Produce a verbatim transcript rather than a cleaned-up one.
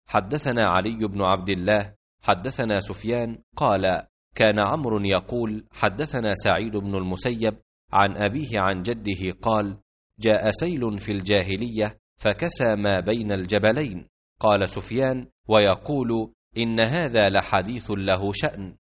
حدثنا علي بن عبد الله حدثنا سفيان قال كان عمرو يقول حدثنا سعيد بن المسيب عن أبيه عن جده قال جاء سيل في الجاهلية فكسى ما بين الجبلين. قال سفيان ويقول إن هذا لحديث له شأن.